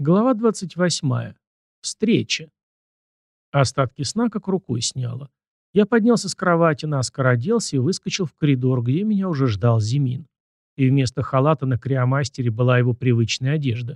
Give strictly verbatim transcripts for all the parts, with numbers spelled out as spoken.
Глава двадцать восьмая. Встреча. Остатки сна как рукой сняло. Я поднялся с кровати, наскоро оделся и выскочил в коридор, где меня уже ждал Зимин. И вместо халата на криомастере была его привычная одежда.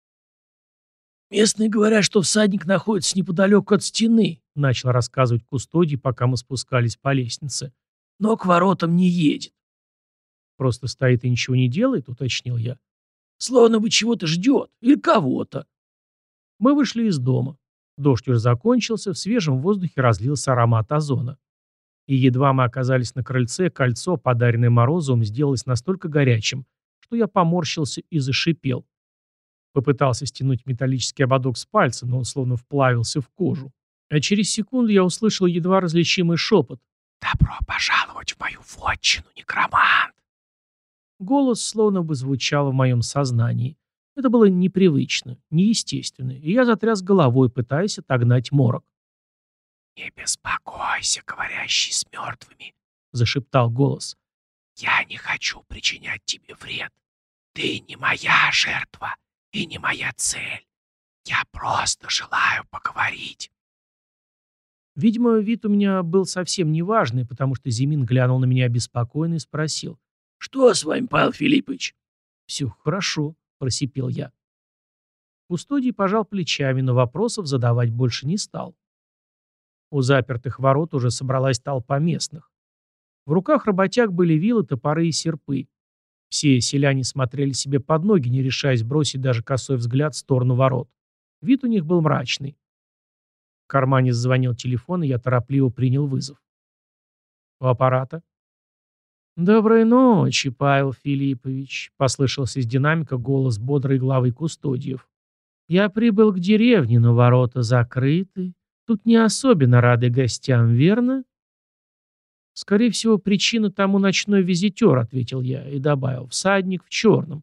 «Местные говорят, что всадник находится неподалеку от стены», начал рассказывать кустодий, пока мы спускались по лестнице. «Но к воротам не едет». «Просто стоит и ничего не делает», — уточнил я. «Словно бы чего-то ждет. Или кого-то». Мы вышли из дома. Дождь уже закончился, в свежем воздухе разлился аромат озона. И едва мы оказались на крыльце, кольцо, подаренное Морозовым, сделалось настолько горячим, что я поморщился и зашипел. Попытался стянуть металлический ободок с пальца, но он словно вплавился в кожу. А через секунду я услышал едва различимый шепот. «Добро пожаловать в мою вотчину, некромант!» Голос словно бы звучал в моем сознании. Это было непривычно, неестественно, и я затряс головой, пытаясь отогнать морок. «Не беспокойся, говорящий с мертвыми», — зашептал голос. «Я не хочу причинять тебе вред. Ты не моя жертва и не моя цель. Я просто желаю поговорить». Видимо, вид у меня был совсем неважный, потому что Зимин глянул на меня обеспокоенно и спросил. «Что с вами, Павел Филиппович?» «Все хорошо», — просипел я. Кустодий пожал плечами, но вопросов задавать больше не стал. У запертых ворот уже собралась толпа местных. В руках работяг были вилы, топоры и серпы. Все селяне смотрели себе под ноги, не решаясь бросить даже косой взгляд в сторону ворот. Вид у них был мрачный. В кармане зазвонил телефон, и я торопливо принял вызов. У аппарата. «Доброй ночи, Павел Филиппович», — послышался из динамика голос бодрой главы кустодиев. «Я прибыл к деревне, но ворота закрыты. Тут не особенно рады гостям, верно?» «Скорее всего, причина тому ночной визитер», — ответил я и добавил, «всадник в черном».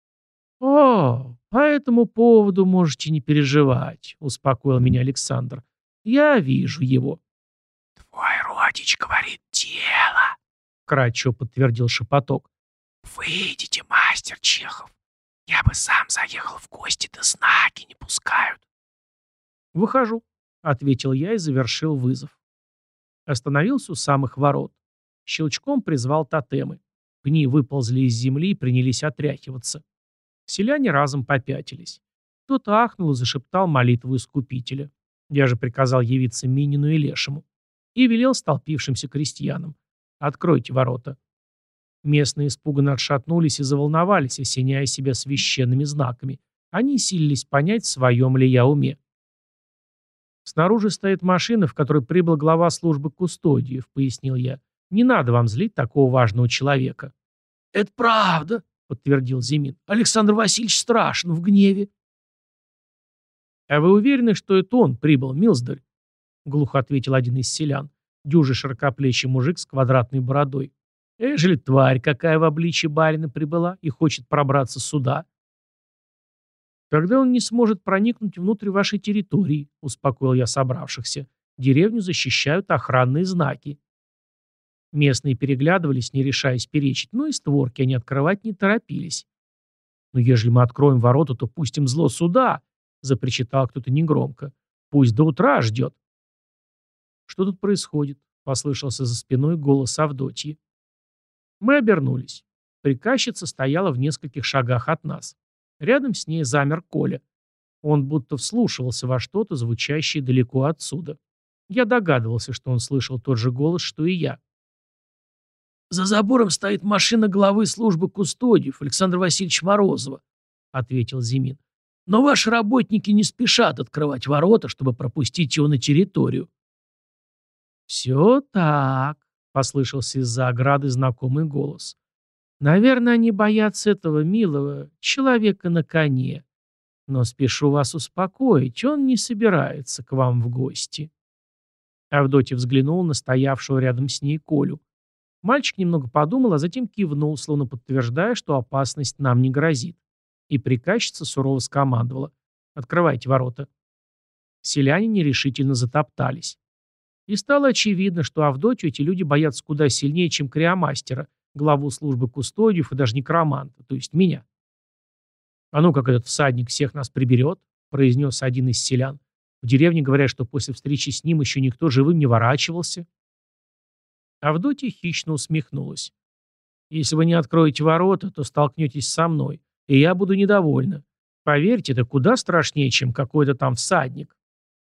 «О, по этому поводу можете не переживать», — успокоил меня Александр. «Я вижу его». «Твой родич говорит дело», — кратчево подтвердил шепоток. «Выйдите, мастер Чехов. Я бы сам заехал в гости, да знаки не пускают». «Выхожу», — ответил я и завершил вызов. Остановился у самых ворот. Щелчком призвал тотемы. Пни выползли из земли и принялись отряхиваться. Селяне разом попятились. Кто-то ахнул и зашептал молитву искупителя. Я же приказал явиться Минину и Лешему. И велел столпившимся крестьянам. «Откройте ворота». Местные испуганно отшатнулись и заволновались, осеняя себя священными знаками. Они силились понять, в своем ли я уме. «Снаружи стоит машина, в которой прибыл глава службы кустодиев», — пояснил я. «Не надо вам злить такого важного человека». «Это правда», — подтвердил Зимин. «Александр Васильевич страшен, в гневе». «А вы уверены, что это он прибыл, милздарь?» — глухо ответил один из селян. Дюжий широкоплечий мужик с квадратной бородой. «Ежели тварь какая в обличье барина прибыла и хочет пробраться сюда?» «Тогда он не сможет проникнуть внутрь вашей территории», — успокоил я собравшихся. «Деревню защищают охранные знаки». Местные переглядывались, не решаясь перечить, но и створки они открывать не торопились. «Но ежели мы откроем ворота, то пустим зло сюда», — запричитал кто-то негромко. «Пусть до утра ждет». «Что тут происходит?» — послышался за спиной голос Авдотьи. Мы обернулись. Приказчица стояла в нескольких шагах от нас. Рядом с ней замер Коля. Он будто вслушивался во что-то, звучащее далеко отсюда. Я догадывался, что он слышал тот же голос, что и я. «За забором стоит машина главы службы кустодиев Александра Васильевича Морозова», — ответил Зимин. «Но ваши работники не спешат открывать ворота, чтобы пропустить его на территорию». «Все так», — послышался из-за ограды знакомый голос. «Наверное, они боятся этого милого человека на коне. Но спешу вас успокоить, он не собирается к вам в гости». Авдотья взглянул на стоявшего рядом с ней Колю. Мальчик немного подумал, а затем кивнул, словно подтверждая, что опасность нам не грозит. И приказчица сурово скомандовала: «Открывайте ворота». Селяне нерешительно затоптались. И стало очевидно, что Авдотью эти люди боятся куда сильнее, чем криомастера, главу службы кустодиев и даже некроманта, то есть меня. «А ну, как этот всадник всех нас приберет», — произнес один из селян. «В деревне говорят, что после встречи с ним еще никто живым не ворачивался». Авдотья хищно усмехнулась. «Если вы не откроете ворота, то столкнетесь со мной, и я буду недовольна. Поверьте, это куда страшнее, чем какой-то там всадник».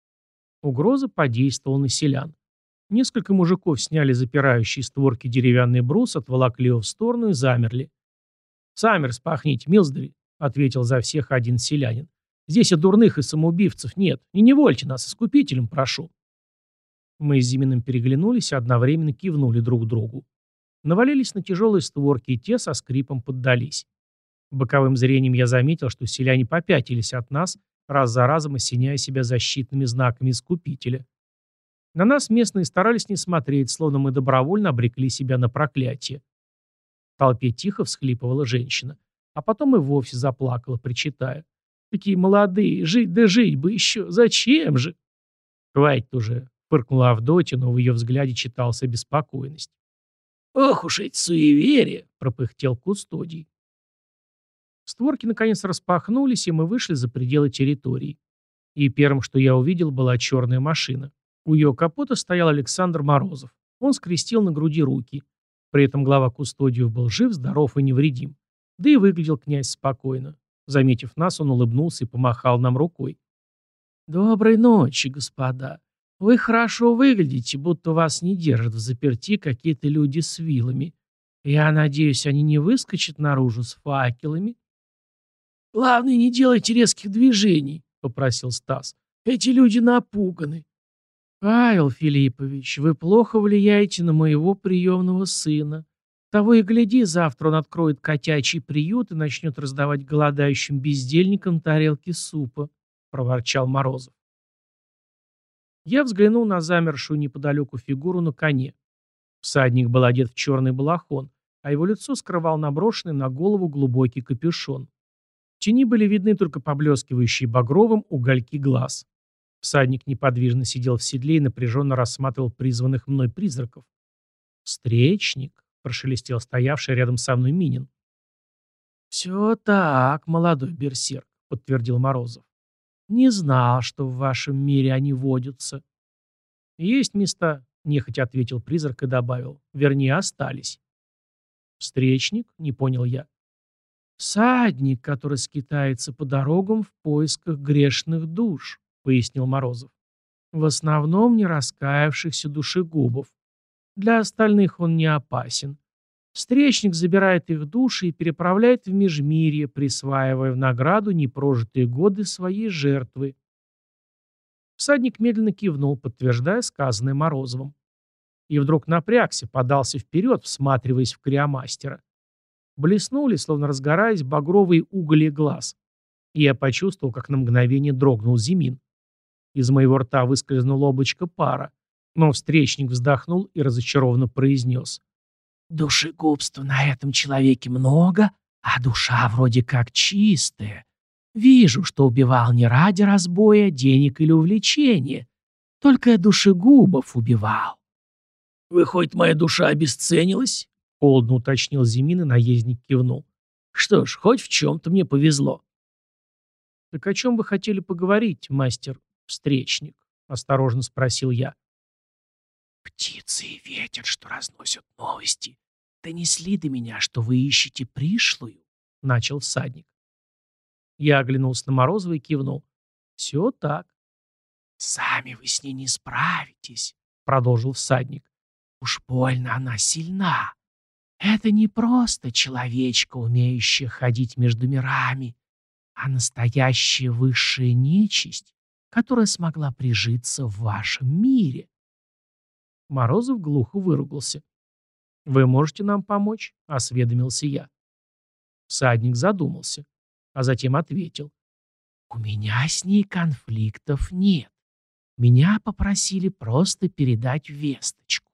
Угроза подействовала на селян. Несколько мужиков сняли запирающие створки деревянный брус, отволокли его в сторону и замерли. «Сами распахните, милздари», — ответил за всех один селянин. «Здесь и дурных, и самоубивцев нет. Не невольте нас, искупителем прошу». Мы с Зиминым переглянулись и одновременно кивнули друг другу. Навалились на тяжелые створки, и те со скрипом поддались. Боковым зрением я заметил, что селяне попятились от нас, раз за разом осеняя себя защитными знаками искупителя. На нас местные старались не смотреть, словно мы добровольно обрекли себя на проклятие. В толпе тихо всхлипывала женщина, а потом и вовсе заплакала, причитая. «Такие молодые, жить да жить бы еще, зачем же?» «Хватит уже», — фыркнула Авдотья, но в ее взгляде читалась обеспокоенность. «Ох уж эти суеверия!» — пропыхтел кустодий. Створки наконец распахнулись, и мы вышли за пределы территории. И первым, что я увидел, была черная машина. У ее капота стоял Александр Морозов. Он скрестил на груди руки. При этом глава кустодиев был жив, здоров и невредим. Да и выглядел князь спокойно. Заметив нас, он улыбнулся и помахал нам рукой. «Доброй ночи, господа. Вы хорошо выглядите, будто вас не держат в заперти какие-то люди с вилами. Я надеюсь, они не выскочат наружу с факелами?» «Главное, не делайте резких движений», — попросил Стас. «Эти люди напуганы». «Павел Филиппович, вы плохо влияете на моего приемного сына. Того и гляди, завтра он откроет котячий приют и начнет раздавать голодающим бездельникам тарелки супа», — проворчал Морозов. Я взглянул на замершую неподалеку фигуру на коне. Всадник был одет в черный балахон, а его лицо скрывал наброшенный на голову глубокий капюшон. В тени были видны только поблескивающие багровым угольки глаз. Всадник неподвижно сидел в седле и напряженно рассматривал призванных мной призраков. «Встречник», — прошелестел стоявший рядом со мной Минин. «Все так, молодой берсерк», — подтвердил Морозов. «Не знал, что в вашем мире они водятся». «Есть места», — нехотя ответил призрак и добавил. «Вернее, остались». «Встречник?» — не понял я. «Всадник, который скитается по дорогам в поисках грешных душ», — пояснил Морозов. «В основном не раскаявшихся душегубов. Для остальных он не опасен. Встречник забирает их души и переправляет в межмирье, присваивая в награду непрожитые годы своей жертвы». Всадник медленно кивнул, подтверждая сказанное Морозовым. И вдруг напрягся, подался вперед, всматриваясь в криомастера. Блеснули, словно разгораясь, багровые уголья глаз. И я почувствовал, как на мгновение дрогнул Зимин. Из моего рта выскользнуло облачко пара, но встречник вздохнул и разочарованно произнес. «Душегубства на этом человеке много, а душа вроде как чистая. Вижу, что убивал не ради разбоя, денег или увлечения. Только душегубов убивал». «Выходит, моя душа обесценилась?» — холодно уточнил Зимин, и наездник кивнул. «Что ж, хоть в чем-то мне повезло». «Так о чем вы хотели поговорить, мастер-встречник?» — осторожно спросил я. «Птицы и ветер, что разносят новости, донесли до меня, что вы ищете пришлую», — начал всадник. Я оглянулся на Морозова и кивнул. «Все так». «Сами вы с ней не справитесь», — продолжил всадник. «Уж больно она сильна. Это не просто человечка, умеющая ходить между мирами, а настоящая высшая нечисть, которая смогла прижиться в вашем мире». Морозов глухо выругался. «Вы можете нам помочь?» — осведомился я. Всадник задумался, а затем ответил. «У меня с ней конфликтов нет. Меня попросили просто передать весточку».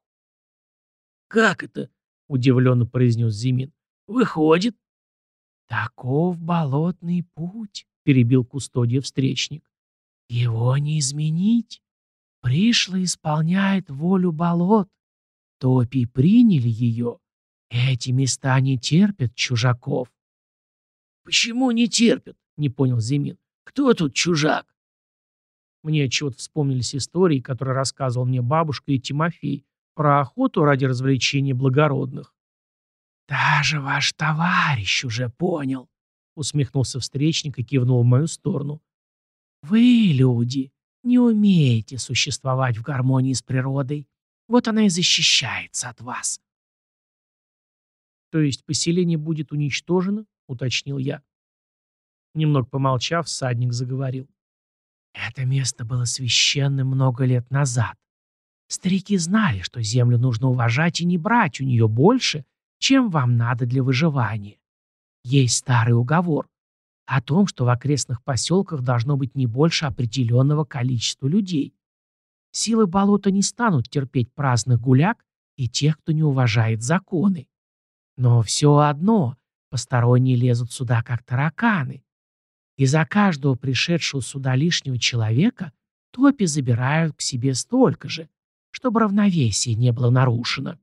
«Как это?» — удивленно произнес Зимин. «Выходит?» «Таков болотный путь», — перебил кустодия встречник. «Его не изменить. Пришло исполняет волю болот. Топи приняли ее. Эти места не терпят чужаков». «Почему не терпят?» — не понял Зимин. «Кто тут чужак?» Мне отчего-то вспомнились истории, которые рассказывал мне бабушка и Тимофей, про охоту ради развлечения благородных. «Даже ваш товарищ уже понял», — усмехнулся встречник и кивнул в мою сторону. «Вы, люди, не умеете существовать в гармонии с природой. Вот она и защищается от вас». «То есть поселение будет уничтожено?» — уточнил я. Немного помолчав, всадник заговорил. «Это место было священным много лет назад. Старики знали, что землю нужно уважать и не брать у нее больше, чем вам надо для выживания. Есть старый уговор о том, что в окрестных поселках должно быть не больше определенного количества людей. Силы болота не станут терпеть праздных гуляк и тех, кто не уважает законы. Но все одно посторонние лезут сюда, как тараканы. И за каждого пришедшего сюда лишнего человека топи забирают к себе столько же, чтобы равновесие не было нарушено.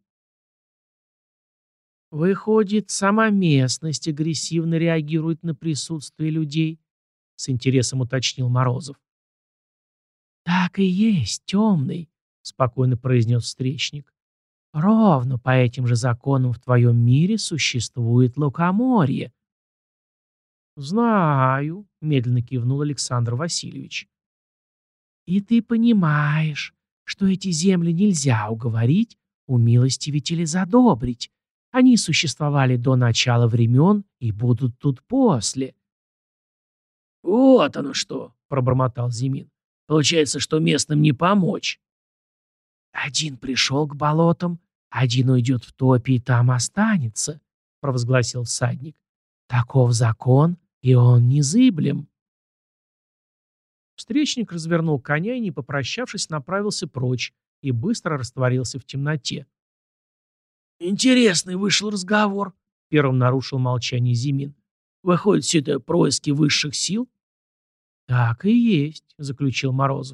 Выходит, сама местность агрессивно реагирует на присутствие людей, с интересом уточнил Морозов. Так и есть, темный, спокойно произнес встречник. Ровно по этим же законам в твоем мире существует лукоморье. «Знаю», — медленно кивнул Александр Васильевич. «И ты понимаешь, что эти земли нельзя уговорить, умилостивить или задобрить. Они существовали до начала времен и будут тут после». «Вот оно что», — пробормотал Зимин. «Получается, что местным не помочь». «Один пришел к болотам, один уйдет в топи и там останется», — провозгласил всадник. «Таков закон, и он незыблем». Встречник развернул коня и, не попрощавшись, направился прочь и быстро растворился в темноте. «Интересный вышел разговор», — первым нарушил молчание Зимин. «Выходит, все это происки высших сил?» «Так и есть», — заключил Морозов.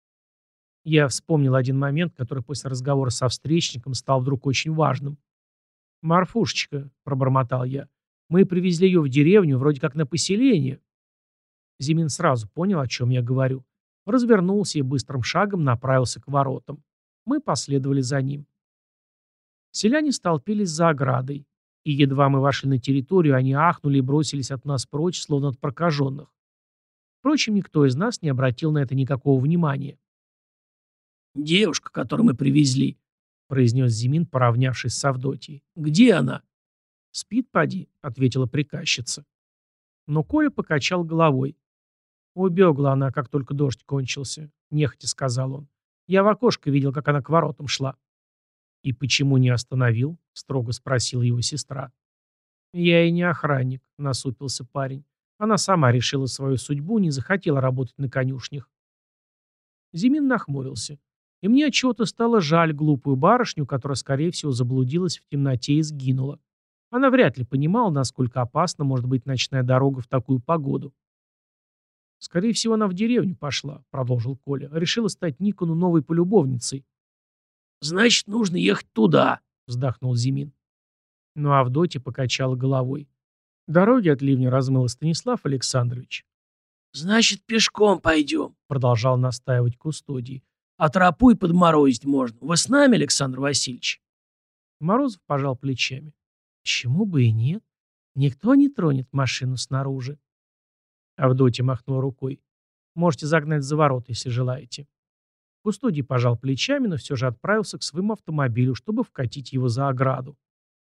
Я вспомнил один момент, который после разговора со встречником стал вдруг очень важным. «Марфушечка», — пробормотал я, — «мы привезли ее в деревню, вроде как на поселение». Зимин сразу понял, о чем я говорю. Развернулся и быстрым шагом направился к воротам. Мы последовали за ним. Селяне столпились за оградой. И едва мы вошли на территорию, они ахнули и бросились от нас прочь, словно от прокаженных. Впрочем, никто из нас не обратил на это никакого внимания. «Девушка, которую мы привезли», — произнес Зимин, поравнявшись с Авдотьей. «Где она?» «Спит, поди», — ответила приказчица. Но Коля покачал головой. «Убегла она, как только дождь кончился», — нехотя сказал он. «Я в окошко видел, как она к воротам шла». «И почему не остановил?» — строго спросила его сестра. «Я и не охранник», — насупился парень. «Она сама решила свою судьбу, не захотела работать на конюшнях». Зимин нахмурился. И мне отчего-то стало жаль глупую барышню, которая, скорее всего, заблудилась в темноте и сгинула. Она вряд ли понимала, насколько опасна может быть ночная дорога в такую погоду. «Скорее всего, она в деревню пошла», — продолжил Коля. «Решила стать Никону новой полюбовницей». «Значит, нужно ехать туда», — вздохнул Зимин. Но Авдотья покачала головой. Дороги от ливня размыло Станислав Александрович. «Значит, пешком пойдем», — продолжал настаивать Кустодий. «А тропу и подморозить можно. Вы с нами, Александр Васильевич?» Морозов пожал плечами. «Почему бы и нет? Никто не тронет машину снаружи». Авдотья махнула рукой. «Можете загнать за ворота, если желаете». Кустодий пожал плечами, но все же отправился к своему автомобилю, чтобы вкатить его за ограду.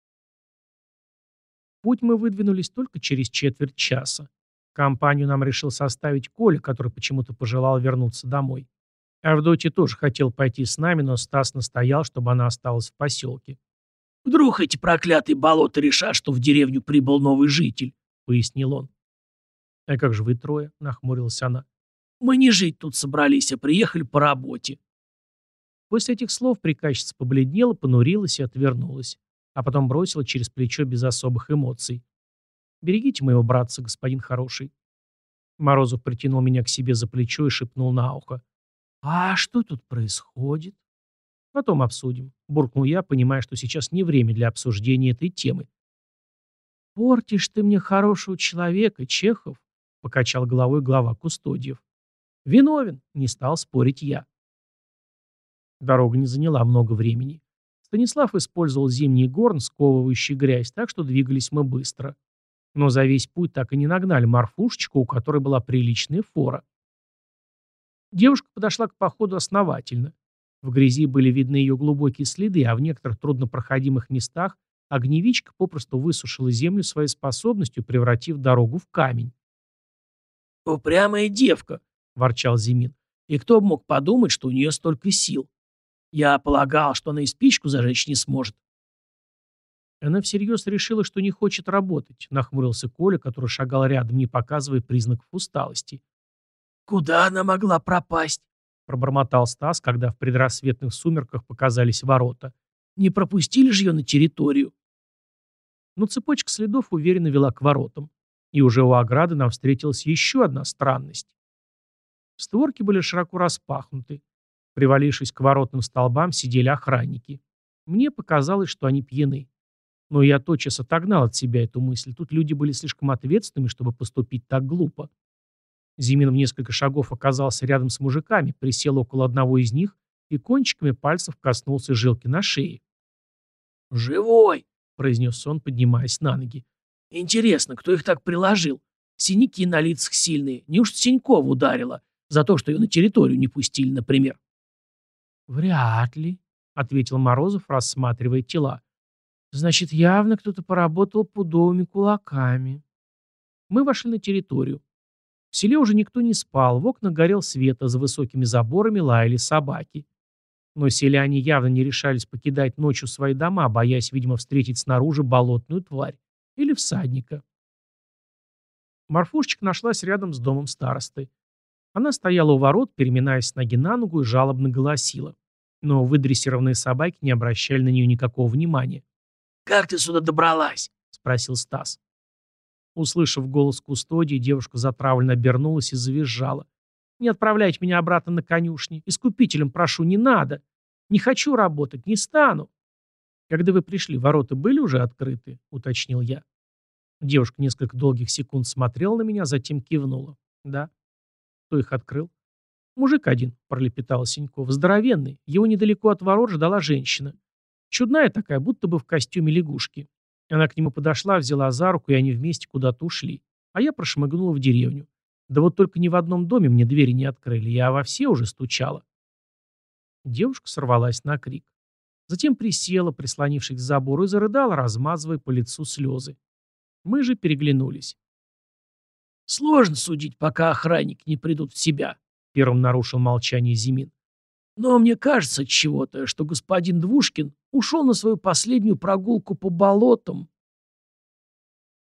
В путь мы выдвинулись только через четверть часа. Компанию нам решил составить Коля, который почему-то пожелал вернуться домой. Авдотья тоже хотел пойти с нами, но Стас настоял, чтобы она осталась в поселке. «Вдруг эти проклятые болота решат, что в деревню прибыл новый житель», — пояснил он. «А как же вы трое?» — нахмурилась она. «Мы не жить тут собрались, а приехали по работе». После этих слов приказчица побледнела, понурилась и отвернулась, а потом бросила через плечо без особых эмоций. «Берегите моего братца, господин хороший». Морозов притянул меня к себе за плечо и шепнул на ухо. «А что тут происходит?» «Потом обсудим», — буркнул я, понимая, что сейчас не время для обсуждения этой темы. «Портишь ты мне хорошего человека, Чехов», — покачал головой глава кустодиев. «Виновен», — не стал спорить я. Дорога не заняла много времени. Станислав использовал зимний горн, сковывающий грязь, так что двигались мы быстро. Но за весь путь так и не нагнали Марфушечку, у которой была приличная фора. Девушка подошла к походу основательно. В грязи были видны ее глубокие следы, а в некоторых труднопроходимых местах огневичка попросту высушила землю своей способностью, превратив дорогу в камень. «Упрямая девка», — ворчал Зимин. «И кто бы мог подумать, что у нее столько сил? Я полагал, что она и спичку зажечь не сможет». Она всерьез решила, что не хочет работать, нахмурился Коля, который шагал рядом, не показывая признаков усталости. «Куда она могла пропасть?» — пробормотал Стас, когда в предрассветных сумерках показались ворота. «Не пропустили же ее на территорию?» Но цепочка следов уверенно вела к воротам. И уже у ограды нам встретилась еще одна странность. Створки были широко распахнуты. Привалившись к воротным столбам, сидели охранники. Мне показалось, что они пьяны. Но я тотчас отогнал от себя эту мысль. Тут люди были слишком ответственными, чтобы поступить так глупо. Зимин в несколько шагов оказался рядом с мужиками, присел около одного из них и кончиками пальцев коснулся жилки на шее. «Живой!» — произнес он, поднимаясь на ноги. «Интересно, кто их так приложил? Синяки на лицах сильные. Неужто Синькова ударила? За то, что ее на территорию не пустили, например?» «Вряд ли», — ответил Морозов, рассматривая тела. «Значит, явно кто-то поработал пудовыми кулаками». Мы вошли на территорию. В селе уже никто не спал, в окнах горел свет, а за высокими заборами лаяли собаки. Но селяне явно не решались покидать ночью свои дома, боясь, видимо, встретить снаружи болотную тварь или всадника. Марфушечка нашлась рядом с домом старосты. Она стояла у ворот, переминаясь с ноги на ногу и жалобно голосила. Но выдрессированные собаки не обращали на нее никакого внимания. «Как ты сюда добралась?» — спросил Стас. Услышав голос кустодии, девушка затравленно обернулась и завизжала. «Не отправляйте меня обратно на конюшни. Искупителем прошу, не надо. Не хочу работать, не стану». «Когда вы пришли, ворота были уже открыты?» — уточнил я. Девушка несколько долгих секунд смотрела на меня, затем кивнула. «Да». «Кто их открыл?» «Мужик один», — пролепетал Синьков. «Здоровенный. Его недалеко от ворот ждала женщина. Чудная такая, будто бы в костюме лягушки. Она к нему подошла, взяла за руку, и они вместе куда-то ушли. А я прошмыгнула в деревню. Да вот только ни в одном доме мне двери не открыли, я во все уже стучала». Девушка сорвалась на крик. Затем присела, прислонившись к забору, и зарыдала, размазывая по лицу слезы. Мы же переглянулись. «Сложно судить, пока охранники не придут в себя», — первым нарушил молчание Зимин. «Но мне кажется от чего-то, что господин Двушкин ушел на свою последнюю прогулку по болотам